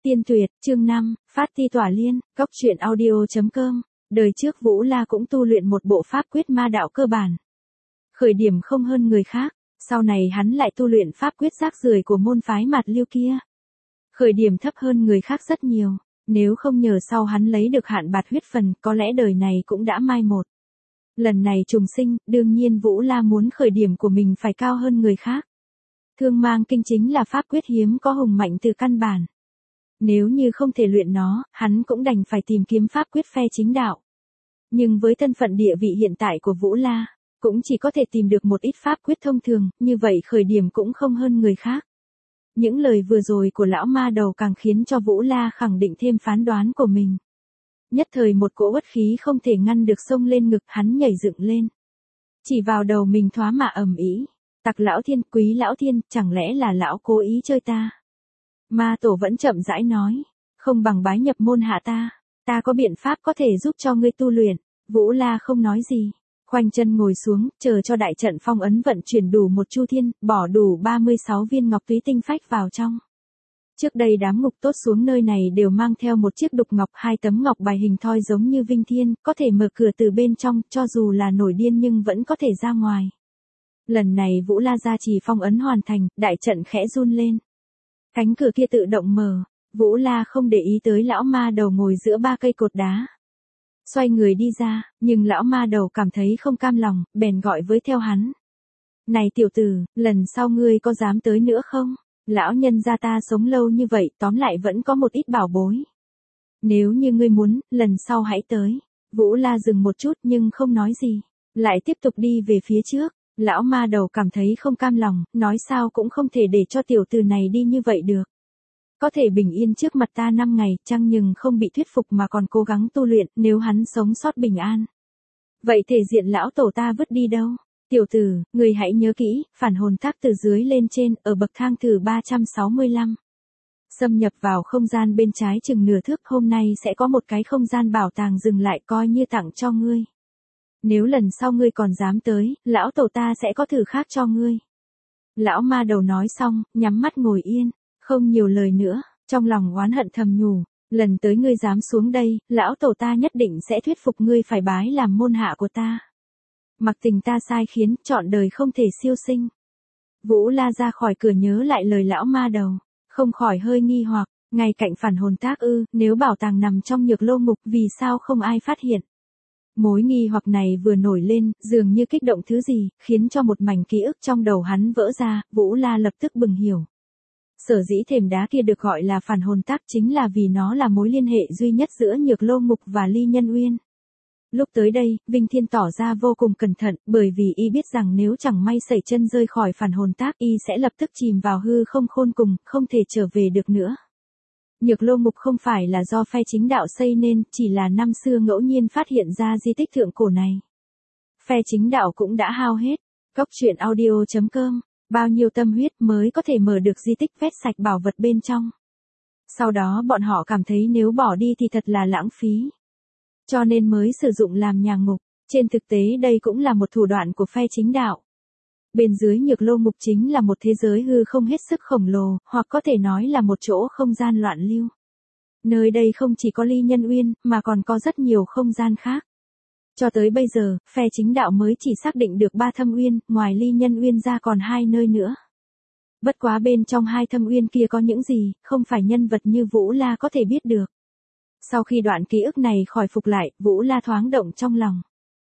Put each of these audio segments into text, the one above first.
Tiên tuyệt, chương 5, phát ti tỏa liên, góc truyện audio.com. Đời trước Vũ La cũng tu luyện một bộ pháp quyết ma đạo cơ bản. Khởi điểm không hơn người khác, sau này hắn lại tu luyện pháp quyết rác rưởi của môn phái Mạt Lưu kia. Khởi điểm thấp hơn người khác rất nhiều, nếu không nhờ sau hắn lấy được hạn bạt huyết phần, có lẽ đời này cũng đã mai một. Lần này trùng sinh, đương nhiên Vũ La muốn khởi điểm của mình phải cao hơn người khác. Thương mang kinh chính là pháp quyết hiếm có hùng mạnh từ căn bản. Nếu như không thể luyện nó, hắn cũng đành phải tìm kiếm pháp quyết phe chính đạo. Nhưng với thân phận địa vị hiện tại của Vũ La, cũng chỉ có thể tìm được một ít pháp quyết thông thường, như vậy khởi điểm cũng không hơn người khác. Những lời vừa rồi của lão ma đầu càng khiến cho Vũ La khẳng định thêm phán đoán của mình. Nhất thời một cỗ uất khí không thể ngăn được xông lên ngực, hắn nhảy dựng lên. Chỉ vào đầu mình thoá mạ ầm ĩ. Tặc lão thiên, quý lão thiên, chẳng lẽ là lão cố ý chơi ta? Ma tổ vẫn chậm rãi nói, không bằng bái nhập môn hạ ta có biện pháp có thể giúp cho ngươi tu luyện. Vũ La không nói gì, khoanh chân ngồi xuống, chờ cho đại trận phong ấn vận chuyển đủ một chu thiên, bỏ đủ 36 viên ngọc túy tinh phách vào trong. Trước đây đám ngục tốt xuống nơi này đều mang theo một chiếc đục ngọc, 2 tấm ngọc bài hình thoi giống như vinh thiên, có thể mở cửa từ bên trong, cho dù là nổi điên nhưng vẫn có thể ra ngoài. Lần này Vũ La gia trì phong ấn hoàn thành, đại trận khẽ run lên. Cánh cửa kia tự động mở, Vũ La không để ý tới lão ma đầu ngồi giữa 3 cây cột đá. Xoay người đi ra, nhưng lão ma đầu cảm thấy không cam lòng, bèn gọi với theo hắn. Này tiểu tử, lần sau ngươi có dám tới nữa không? Lão nhân gia ta sống lâu như vậy, tóm lại vẫn có một ít bảo bối. Nếu như ngươi muốn, lần sau hãy tới. Vũ La dừng một chút nhưng không nói gì, lại tiếp tục đi về phía trước. Lão ma đầu cảm thấy không cam lòng, nói sao cũng không thể để cho tiểu tử này đi như vậy được. Có thể bình yên trước mặt ta 5 ngày, chăng nhưng không bị thuyết phục mà còn cố gắng tu luyện, nếu hắn sống sót bình an. Vậy thể diện lão tổ ta vứt đi đâu? Tiểu tử, người hãy nhớ kỹ, phản hồn thác từ dưới lên trên, ở bậc thang thứ 365. Xâm nhập vào không gian bên trái chừng nửa thước, hôm nay sẽ có một cái không gian bảo tàng dừng lại coi như tặng cho ngươi. Nếu lần sau ngươi còn dám tới, lão tổ ta sẽ có thử khác cho ngươi. Lão ma đầu nói xong, nhắm mắt ngồi yên, không nhiều lời nữa, trong lòng oán hận thầm nhủ, lần tới ngươi dám xuống đây, lão tổ ta nhất định sẽ thuyết phục ngươi phải bái làm môn hạ của ta. Mặc tình ta sai khiến, trọn đời không thể siêu sinh. Vũ La ra khỏi cửa nhớ lại lời lão ma đầu, không khỏi hơi nghi hoặc, ngay cạnh phản hồn tác ư, nếu bảo tàng nằm trong Nhược Lô Ngục vì sao không ai phát hiện. Mối nghi hoặc này vừa nổi lên, dường như kích động thứ gì, khiến cho một mảnh ký ức trong đầu hắn vỡ ra, Vũ La lập tức bừng hiểu. Sở dĩ thềm đá kia được gọi là phản hồn tác chính là vì nó là mối liên hệ duy nhất giữa Nhược Lô Ngục và Ly Nhân Uyên. Lúc tới đây, Vinh Thiên tỏ ra vô cùng cẩn thận, bởi vì y biết rằng nếu chẳng may sẩy chân rơi khỏi phản hồn tác, y sẽ lập tức chìm vào hư không khôn cùng, không thể trở về được nữa. Nhược Lô Ngục không phải là do phe chính đạo xây nên, chỉ là năm xưa ngẫu nhiên phát hiện ra di tích thượng cổ này. Phe chính đạo cũng đã hao hết. Góc truyện audio.com, bao nhiêu tâm huyết mới có thể mở được di tích vét sạch bảo vật bên trong. Sau đó bọn họ cảm thấy nếu bỏ đi thì thật là lãng phí. Cho nên mới sử dụng làm nhà ngục, trên thực tế đây cũng là một thủ đoạn của phe chính đạo. Bên dưới Nhược Lô Ngục chính là một thế giới hư không hết sức khổng lồ, hoặc có thể nói là một chỗ không gian loạn lưu. Nơi đây không chỉ có Ly Nhân Uyên, mà còn có rất nhiều không gian khác. Cho tới bây giờ, phe chính đạo mới chỉ xác định được 3 thâm uyên, ngoài Ly Nhân Uyên ra còn 2 nơi nữa. Bất quá bên trong 2 thâm uyên kia có những gì, không phải nhân vật như Vũ La có thể biết được. Sau khi đoạn ký ức này khỏi phục lại, Vũ La thoáng động trong lòng.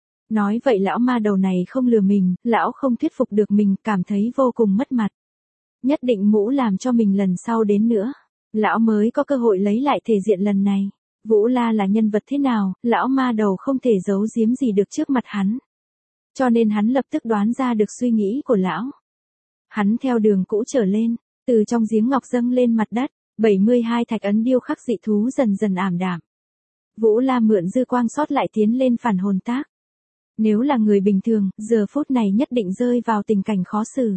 Nói vậy lão ma đầu này không lừa mình, lão không thuyết phục được mình, cảm thấy vô cùng mất mặt. Nhất định mũ làm cho mình lần sau đến nữa, lão mới có cơ hội lấy lại thể diện lần này. Vũ La là nhân vật thế nào, lão ma đầu không thể giấu giếm gì được trước mặt hắn. Cho nên hắn lập tức đoán ra được suy nghĩ của lão. Hắn theo đường cũ trở lên, từ trong giếng ngọc dâng lên mặt đất, 72 thạch ấn điêu khắc dị thú dần dần ảm đạm. Vũ La mượn dư quang sót lại tiến lên phản hồn tác. Nếu là người bình thường, giờ phút này nhất định rơi vào tình cảnh khó xử.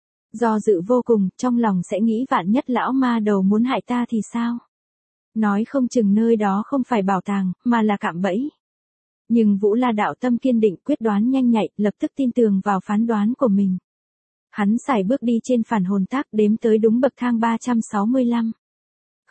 Do dự vô cùng, trong lòng sẽ nghĩ vạn nhất lão ma đầu muốn hại ta thì sao? Nói không chừng nơi đó không phải bảo tàng, mà là cạm bẫy. Nhưng Vũ La đạo tâm kiên định, quyết đoán nhanh nhạy, lập tức tin tưởng vào phán đoán của mình. Hắn sải bước đi trên phản hồn tác, đếm tới đúng bậc thang 365.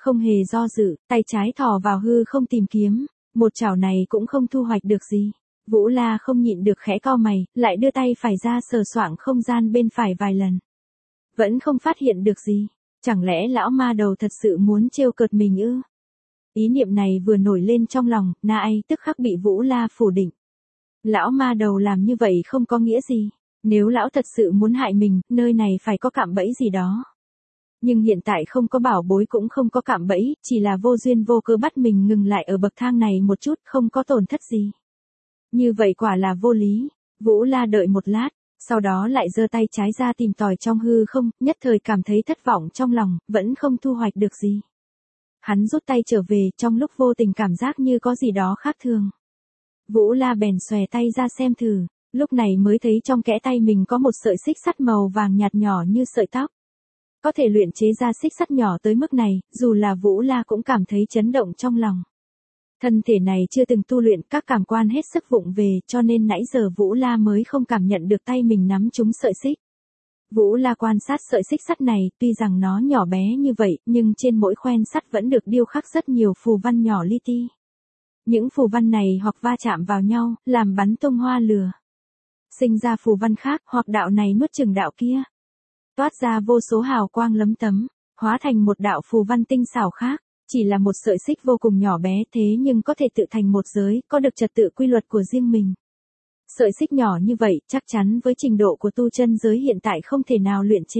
Không hề do dự, tay trái thò vào hư không tìm kiếm, một chảo này cũng không thu hoạch được gì. Vũ La không nhịn được khẽ cau mày, lại đưa tay phải ra sờ soạng không gian bên phải vài lần. Vẫn không phát hiện được gì. Chẳng lẽ lão ma đầu thật sự muốn trêu cợt mình ư? Ý niệm này vừa nổi lên trong lòng, Na Ai tức khắc bị Vũ La phủ định. Lão ma đầu làm như vậy không có nghĩa gì. Nếu lão thật sự muốn hại mình, nơi này phải có cạm bẫy gì đó. Nhưng hiện tại không có bảo bối cũng không có cạm bẫy, chỉ là vô duyên vô cớ bắt mình ngừng lại ở bậc thang này một chút, không có tổn thất gì. Như vậy quả là vô lý. Vũ La đợi một lát, sau đó lại giơ tay trái ra tìm tòi trong hư không, nhất thời cảm thấy thất vọng trong lòng, vẫn không thu hoạch được gì. Hắn rút tay trở về, trong lúc vô tình cảm giác như có gì đó khác thường. Vũ La bèn xòe tay ra xem thử, lúc này mới thấy trong kẽ tay mình có một sợi xích sắt màu vàng nhạt nhỏ như sợi tóc. Có thể luyện chế ra xích sắt nhỏ tới mức này, dù là Vũ La cũng cảm thấy chấn động trong lòng. Thân thể này chưa từng tu luyện, các cảm quan hết sức vụng về, cho nên nãy giờ Vũ La mới không cảm nhận được tay mình nắm trúng sợi xích. Vũ La quan sát sợi xích sắt này, tuy rằng nó nhỏ bé như vậy, nhưng trên mỗi khoen sắt vẫn được điêu khắc rất nhiều phù văn nhỏ li ti. Những phù văn này hoặc va chạm vào nhau, làm bắn tung hoa lửa. Sinh ra phù văn khác, hoặc đạo này nuốt chửng đạo kia. Toát ra vô số hào quang lấm tấm, hóa thành một đạo phù văn tinh xảo khác. Chỉ là một sợi xích vô cùng nhỏ bé thế nhưng có thể tự thành một giới, có được trật tự quy luật của riêng mình. Sợi xích nhỏ như vậy, chắc chắn với trình độ của tu chân giới hiện tại không thể nào luyện chế.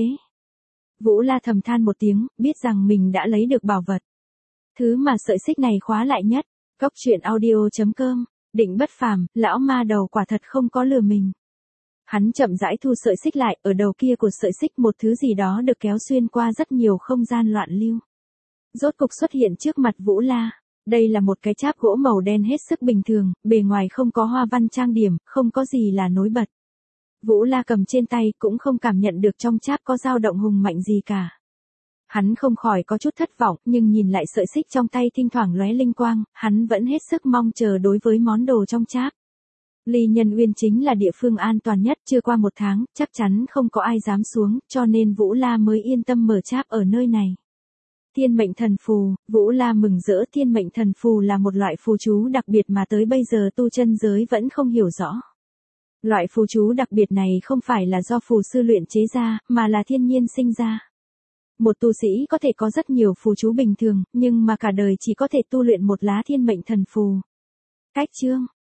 Vũ La thầm than một tiếng, biết rằng mình đã lấy được bảo vật. Thứ mà sợi xích này khóa lại nhất. Góc truyện audio.com, Định bất phàm, lão ma đầu quả thật không có lừa mình. Hắn chậm rãi thu sợi xích lại, ở đầu kia của sợi xích một thứ gì đó được kéo xuyên qua rất nhiều không gian loạn lưu. Rốt cục xuất hiện trước mặt Vũ La. Đây là một cái cháp gỗ màu đen hết sức bình thường, bề ngoài không có hoa văn trang điểm, không có gì là nổi bật. Vũ La cầm trên tay cũng không cảm nhận được trong cháp có dao động hùng mạnh gì cả. Hắn không khỏi có chút thất vọng, nhưng nhìn lại sợi xích trong tay thỉnh thoảng lóe linh quang, hắn vẫn hết sức mong chờ đối với món đồ trong cháp. Ly Nhân Uyên chính là địa phương an toàn nhất, chưa qua một tháng, chắc chắn không có ai dám xuống, cho nên Vũ La mới yên tâm mở cháp ở nơi này. Thiên mệnh thần phù, Vũ La mừng rỡ. Thiên mệnh thần phù là một loại phù chú đặc biệt mà tới bây giờ tu chân giới vẫn không hiểu rõ. Loại phù chú đặc biệt này không phải là do phù sư luyện chế ra, mà là thiên nhiên sinh ra. Một tu sĩ có thể có rất nhiều phù chú bình thường, nhưng mà cả đời chỉ có thể tu luyện một lá thiên mệnh thần phù. Cách chương